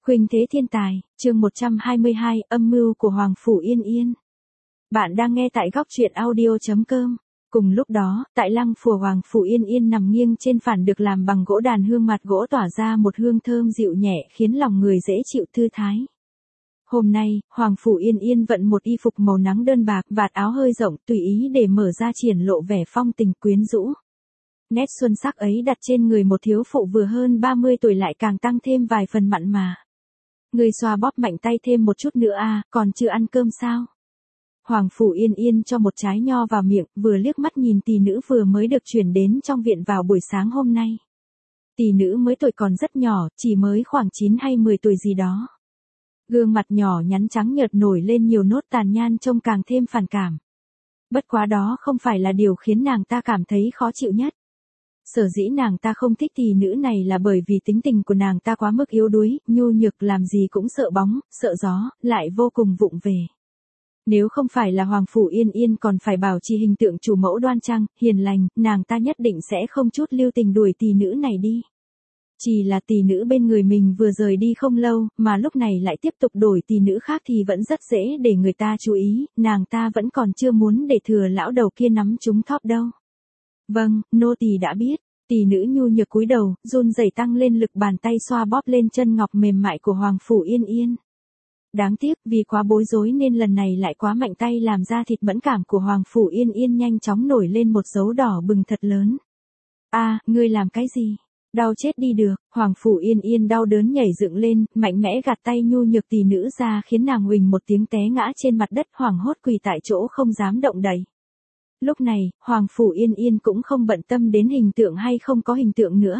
Khuynh thế thiên tài, chương 122, âm mưu của Hoàng Phủ Yên Yên. Bạn đang nghe tại góc truyện audio.com. Cùng lúc đó, tại lăng phủ Hoàng Phủ Yên Yên nằm nghiêng trên phản được làm bằng gỗ đàn hương mặt gỗ tỏa ra một hương thơm dịu nhẹ khiến lòng người dễ chịu thư thái. Hôm nay, Hoàng Phủ Yên Yên vận một y phục màu nắng đơn bạc, vạt áo hơi rộng, tùy ý để mở ra triển lộ vẻ phong tình quyến rũ. Nét xuân sắc ấy đặt trên người một thiếu phụ vừa hơn 30 tuổi lại càng tăng thêm vài phần mặn mà. Người xoa bóp mạnh tay thêm một chút nữa à, còn chưa ăn cơm sao? Hoàng Phủ Yên Yên cho một trái nho vào miệng, vừa liếc mắt nhìn tỷ nữ vừa mới được chuyển đến trong viện vào buổi sáng hôm nay. Tỷ nữ mới tuổi còn rất nhỏ, chỉ mới khoảng 9 hay 10 tuổi gì đó. Gương mặt nhỏ nhắn trắng nhợt nổi lên nhiều nốt tàn nhan trông càng thêm phản cảm. Bất quá đó không phải là điều khiến nàng ta cảm thấy khó chịu nhất. Sở dĩ nàng ta không thích tỷ nữ này là bởi vì tính tình của nàng ta quá mức yếu đuối, nhu nhược, làm gì cũng sợ bóng, sợ gió, lại vô cùng vụng về. Nếu không phải là Hoàng Phủ Yên Yên còn phải bảo trì hình tượng chủ mẫu đoan trang, hiền lành, nàng ta nhất định sẽ không chút lưu tình đuổi tỷ nữ này đi. Chỉ là tỷ nữ bên người mình vừa rời đi không lâu, mà lúc này lại tiếp tục đổi tỷ nữ khác thì vẫn rất dễ để người ta chú ý, nàng ta vẫn còn chưa muốn để thừa lão đầu kia nắm trúng thóp đâu. Vâng, nô tỳ đã biết. Tỷ nữ nhu nhược cúi đầu, run rẩy tăng lên lực bàn tay xoa bóp lên chân ngọc mềm mại của Hoàng Phủ Yên Yên. Đáng tiếc, vì quá bối rối nên lần này lại quá mạnh tay làm da thịt mẫn cảm của Hoàng Phủ Yên Yên nhanh chóng nổi lên một dấu đỏ bừng thật lớn. À, ngươi làm cái gì? Đau chết đi được. Hoàng Phủ Yên Yên đau đớn nhảy dựng lên, mạnh mẽ gạt tay nhu nhược tỷ nữ ra khiến nàng huỳnh một tiếng té ngã trên mặt đất, hoảng hốt quỳ tại chỗ không dám động đậy. Lúc này, Hoàng Phủ Yên Yên cũng không bận tâm đến hình tượng hay không có hình tượng nữa.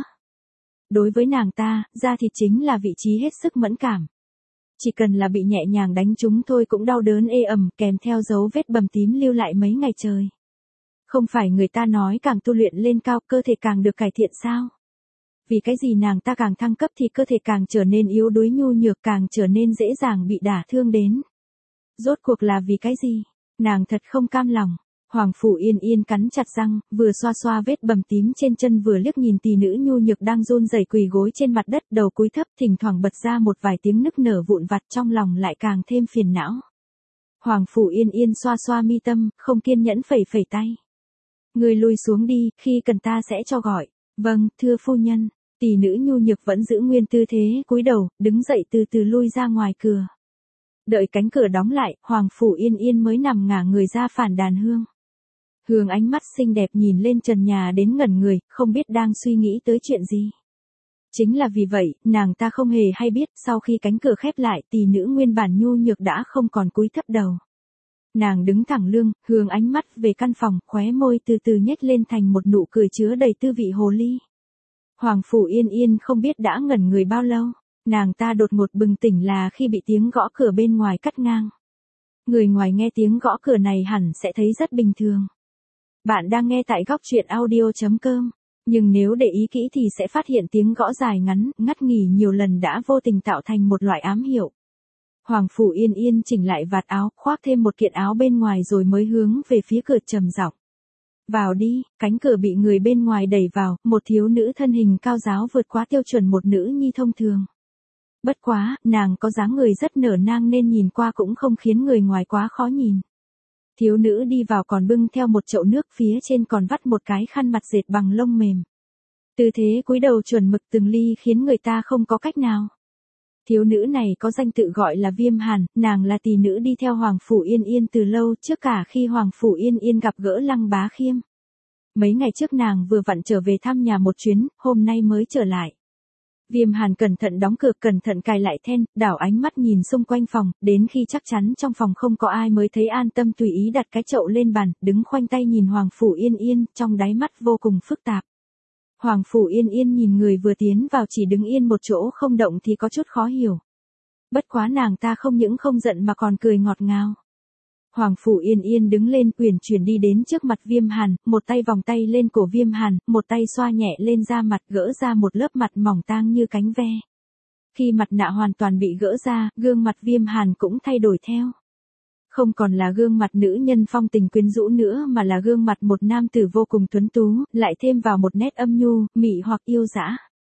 Đối với nàng ta, da thịt chính là vị trí hết sức mẫn cảm. Chỉ cần là bị nhẹ nhàng đánh trúng thôi cũng đau đớn ê ẩm, kèm theo dấu vết bầm tím lưu lại mấy ngày trời. Không phải người ta nói càng tu luyện lên cao cơ thể càng được cải thiện sao? Vì cái gì nàng ta càng thăng cấp thì cơ thể càng trở nên yếu đuối nhu nhược, càng trở nên dễ dàng bị đả thương đến. Rốt cuộc là vì cái gì? Nàng thật không cam lòng. Hoàng Phủ Yên Yên cắn chặt răng, vừa xoa xoa vết bầm tím trên chân vừa liếc nhìn tỷ nữ nhu nhược đang run rẩy quỳ gối trên mặt đất, đầu cúi thấp, thỉnh thoảng bật ra một vài tiếng nức nở vụn vặt, trong lòng lại càng thêm phiền não. Hoàng Phủ Yên Yên xoa xoa mi tâm, không kiên nhẫn phẩy phẩy tay. Người lui xuống đi, khi cần ta sẽ cho gọi. Vâng, thưa phu nhân. Tỷ nữ nhu nhược vẫn giữ nguyên tư thế, cúi đầu, đứng dậy từ từ lui ra ngoài cửa. Đợi cánh cửa đóng lại, Hoàng Phủ Yên Yên mới nằm ngả người ra phản đàn hương. Hương ánh mắt xinh đẹp nhìn lên trần nhà đến ngẩn người, không biết đang suy nghĩ tới chuyện gì. Chính là vì vậy, nàng ta không hề hay biết, sau khi cánh cửa khép lại, tỷ nữ nguyên bản nhu nhược đã không còn cúi thấp đầu. Nàng đứng thẳng lưng, hướng ánh mắt về căn phòng, khóe môi từ từ nhếch lên thành một nụ cười chứa đầy tư vị hồ ly. Hoàng Phủ Yên Yên không biết đã ngẩn người bao lâu, nàng ta đột ngột bừng tỉnh là khi bị tiếng gõ cửa bên ngoài cắt ngang. Người ngoài nghe tiếng gõ cửa này hẳn sẽ thấy rất bình thường. Bạn đang nghe tại góc truyện audio.com, nhưng nếu để ý kỹ thì sẽ phát hiện tiếng gõ dài ngắn, ngắt nghỉ nhiều lần đã vô tình tạo thành một loại ám hiệu. Hoàng Phủ Yên Yên chỉnh lại vạt áo, khoác thêm một kiện áo bên ngoài rồi mới hướng về phía cửa trầm giọng. Vào đi. Cánh cửa bị người bên ngoài đẩy vào, một thiếu nữ thân hình cao ráo vượt quá tiêu chuẩn một nữ nhi thông thường. Bất quá, nàng có dáng người rất nở nang nên nhìn qua cũng không khiến người ngoài quá khó nhìn. Thiếu nữ đi vào còn bưng theo một chậu nước, phía trên còn vắt một cái khăn mặt dệt bằng lông mềm. Tư thế cúi đầu chuẩn mực từng ly khiến người ta không có cách nào. Thiếu nữ này có danh tự gọi là Viêm Hàn, nàng là tỷ nữ đi theo Hoàng Phủ Yên Yên từ lâu, trước cả khi Hoàng Phủ Yên Yên gặp gỡ Lăng Bá Khiêm. Mấy ngày trước nàng vừa vặn trở về thăm nhà một chuyến, hôm nay mới trở lại. Viêm Hàn cẩn thận đóng cửa, cẩn thận cài lại then, đảo ánh mắt nhìn xung quanh phòng, đến khi chắc chắn trong phòng không có ai mới thấy an tâm tùy ý đặt cái chậu lên bàn, đứng khoanh tay nhìn Hoàng Phủ Yên Yên, trong đáy mắt vô cùng phức tạp. Hoàng Phủ Yên Yên nhìn người vừa tiến vào chỉ đứng yên một chỗ không động thì có chút khó hiểu. Bất quá nàng ta không những không giận mà còn cười ngọt ngào. Hoàng Phủ Yên Yên đứng lên uyển chuyển đi đến trước mặt Viêm Hàn, một tay vòng tay lên cổ Viêm Hàn, một tay xoa nhẹ lên da mặt, gỡ ra một lớp mặt mỏng tang như cánh ve. Khi mặt nạ hoàn toàn bị gỡ ra, gương mặt Viêm Hàn cũng thay đổi theo. Không còn là gương mặt nữ nhân phong tình quyến rũ nữa mà là gương mặt một nam tử vô cùng tuấn tú, lại thêm vào một nét âm nhu, mị hoặc yêu dã.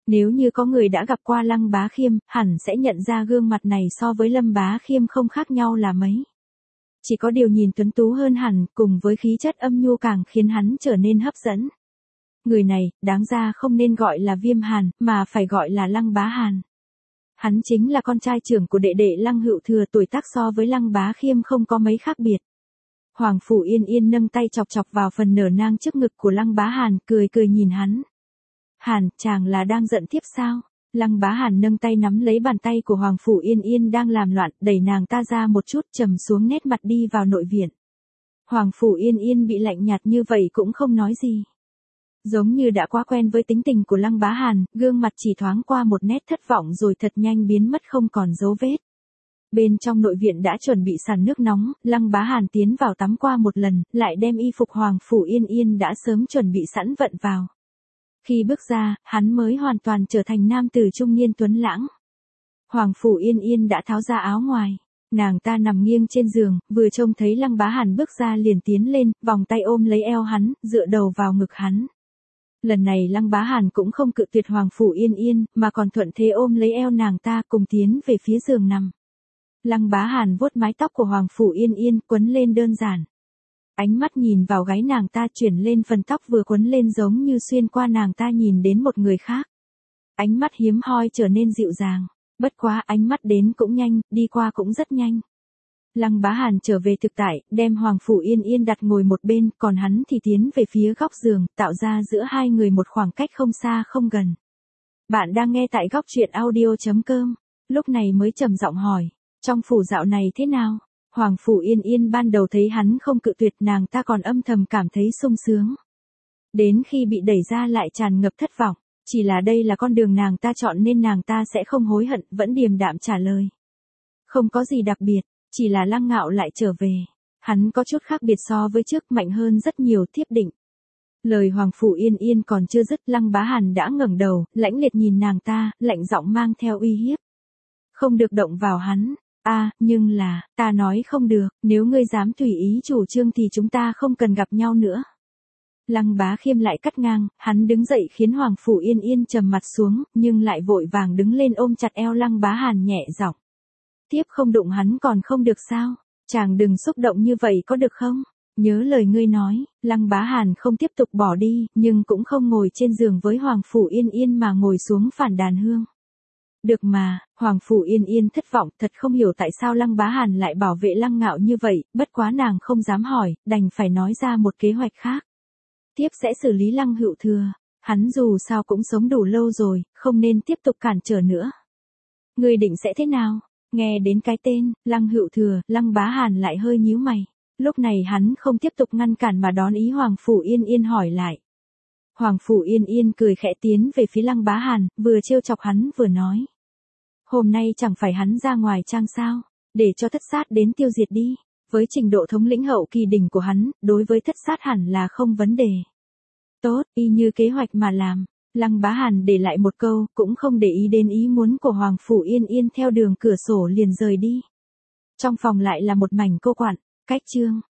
Nếu như có người đã gặp qua Lăng Bá Khiêm, hẳn sẽ nhận ra gương mặt này so với Lâm Bá Khiêm không khác nhau là mấy. Chỉ có điều nhìn tuấn tú hơn hẳn, cùng với khí chất âm nhu càng khiến hắn trở nên hấp dẫn. Người này, đáng ra không nên gọi là Viêm Hàn, mà phải gọi là Lăng Bá Hàn. Hắn chính là con trai trưởng của đệ đệ Lăng Hữu Thừa, tuổi tác so với Lăng Bá Khiêm không có mấy khác biệt. Hoàng Phủ Yên Yên nâng tay chọc chọc vào phần nở nang trước ngực của Lăng Bá Hàn, cười cười nhìn hắn. Hàn, chàng là đang giận tiếp sao? Lăng Bá Hàn nâng tay nắm lấy bàn tay của Hoàng Phủ Yên Yên đang làm loạn, đẩy nàng ta ra một chút, trầm xuống nét mặt đi vào nội viện. Hoàng Phủ Yên Yên bị lạnh nhạt như vậy cũng không nói gì. Giống như đã quá quen với tính tình của Lăng Bá Hàn, gương mặt chỉ thoáng qua một nét thất vọng rồi thật nhanh biến mất không còn dấu vết. Bên trong nội viện đã chuẩn bị sàn nước nóng, Lăng Bá Hàn tiến vào tắm qua một lần, lại đem y phục Hoàng Phủ Yên Yên đã sớm chuẩn bị sẵn vận vào. Khi bước ra, hắn mới hoàn toàn trở thành nam tử trung niên tuấn lãng. Hoàng Phủ Yên Yên đã tháo ra áo ngoài. Nàng ta nằm nghiêng trên giường, vừa trông thấy Lăng Bá Hàn bước ra liền tiến lên, vòng tay ôm lấy eo hắn, dựa đầu vào ngực hắn. Lần này Lăng Bá Hàn cũng không cự tuyệt Hoàng Phủ Yên Yên, mà còn thuận thế ôm lấy eo nàng ta cùng tiến về phía giường nằm. Lăng Bá Hàn vuốt mái tóc của Hoàng Phủ Yên Yên quấn lên đơn giản. Ánh mắt nhìn vào gáy nàng ta chuyển lên phần tóc vừa quấn lên giống như xuyên qua nàng ta nhìn đến một người khác. Ánh mắt hiếm hoi trở nên dịu dàng. Bất quá ánh mắt đến cũng nhanh, đi qua cũng rất nhanh. Lăng Bá Hàn trở về thực tại, đem Hoàng Phủ Yên Yên đặt ngồi một bên, còn hắn thì tiến về phía góc giường, tạo ra giữa hai người một khoảng cách không xa không gần. Bạn đang nghe tại góc truyện audio.com. Lúc này mới trầm giọng hỏi, trong phủ dạo này thế nào? Hoàng Phủ Yên Yên ban đầu thấy hắn không cự tuyệt, nàng ta còn âm thầm cảm thấy sung sướng. Đến khi bị đẩy ra lại tràn ngập thất vọng, chỉ là đây là con đường nàng ta chọn nên nàng ta sẽ không hối hận, vẫn điềm đạm trả lời. Không có gì đặc biệt, chỉ là Lăng Ngạo lại trở về. Hắn có chút khác biệt so với trước, mạnh hơn rất nhiều, thiếp định. Lời Hoàng Phủ Yên Yên còn chưa dứt, Lăng Bá Hàn đã ngẩng đầu, lãnh liệt nhìn nàng ta, lạnh giọng mang theo uy hiếp. Không được động vào hắn. Nhưng là, ta nói không được, nếu ngươi dám tùy ý chủ trương thì chúng ta không cần gặp nhau nữa. Lăng Bá Khiêm lại cắt ngang, hắn đứng dậy khiến Hoàng Phủ Yên Yên trầm mặt xuống, nhưng lại vội vàng đứng lên ôm chặt eo Lăng Bá Hàn nhẹ giọng. Tiếp không đụng hắn còn không được sao? Chàng đừng xúc động như vậy có được không? Nhớ lời ngươi nói. Lăng Bá Hàn không tiếp tục bỏ đi, nhưng cũng không ngồi trên giường với Hoàng Phủ Yên Yên mà ngồi xuống phản đàn hương. Được mà, Hoàng Phủ Yên Yên thất vọng, thật không hiểu tại sao Lăng Bá Hàn lại bảo vệ Lăng Ngạo như vậy, bất quá nàng không dám hỏi, đành phải nói ra một kế hoạch khác. Tiếp sẽ xử lý Lăng Hữu Thừa, hắn dù sao cũng sống đủ lâu rồi, không nên tiếp tục cản trở nữa. Ngươi định sẽ thế nào? Nghe đến cái tên, Lăng Hữu Thừa, Lăng Bá Hàn lại hơi nhíu mày. Lúc này hắn không tiếp tục ngăn cản mà đón ý Hoàng Phủ Yên Yên hỏi lại. Hoàng Phủ Yên Yên cười khẽ tiến về phía Lăng Bá Hàn, vừa trêu chọc hắn vừa nói. Hôm nay chẳng phải hắn ra ngoài trang sao, để cho thất sát đến tiêu diệt đi. Với trình độ thống lĩnh hậu kỳ đỉnh của hắn, đối với thất sát hẳn là không vấn đề. Tốt, y như kế hoạch mà làm. Lăng Bá Hàn để lại một câu, cũng không để ý đến ý muốn của Hoàng Phủ Yên Yên, theo đường cửa sổ liền rời đi. Trong phòng lại là một mảnh cô quặn. Cách chương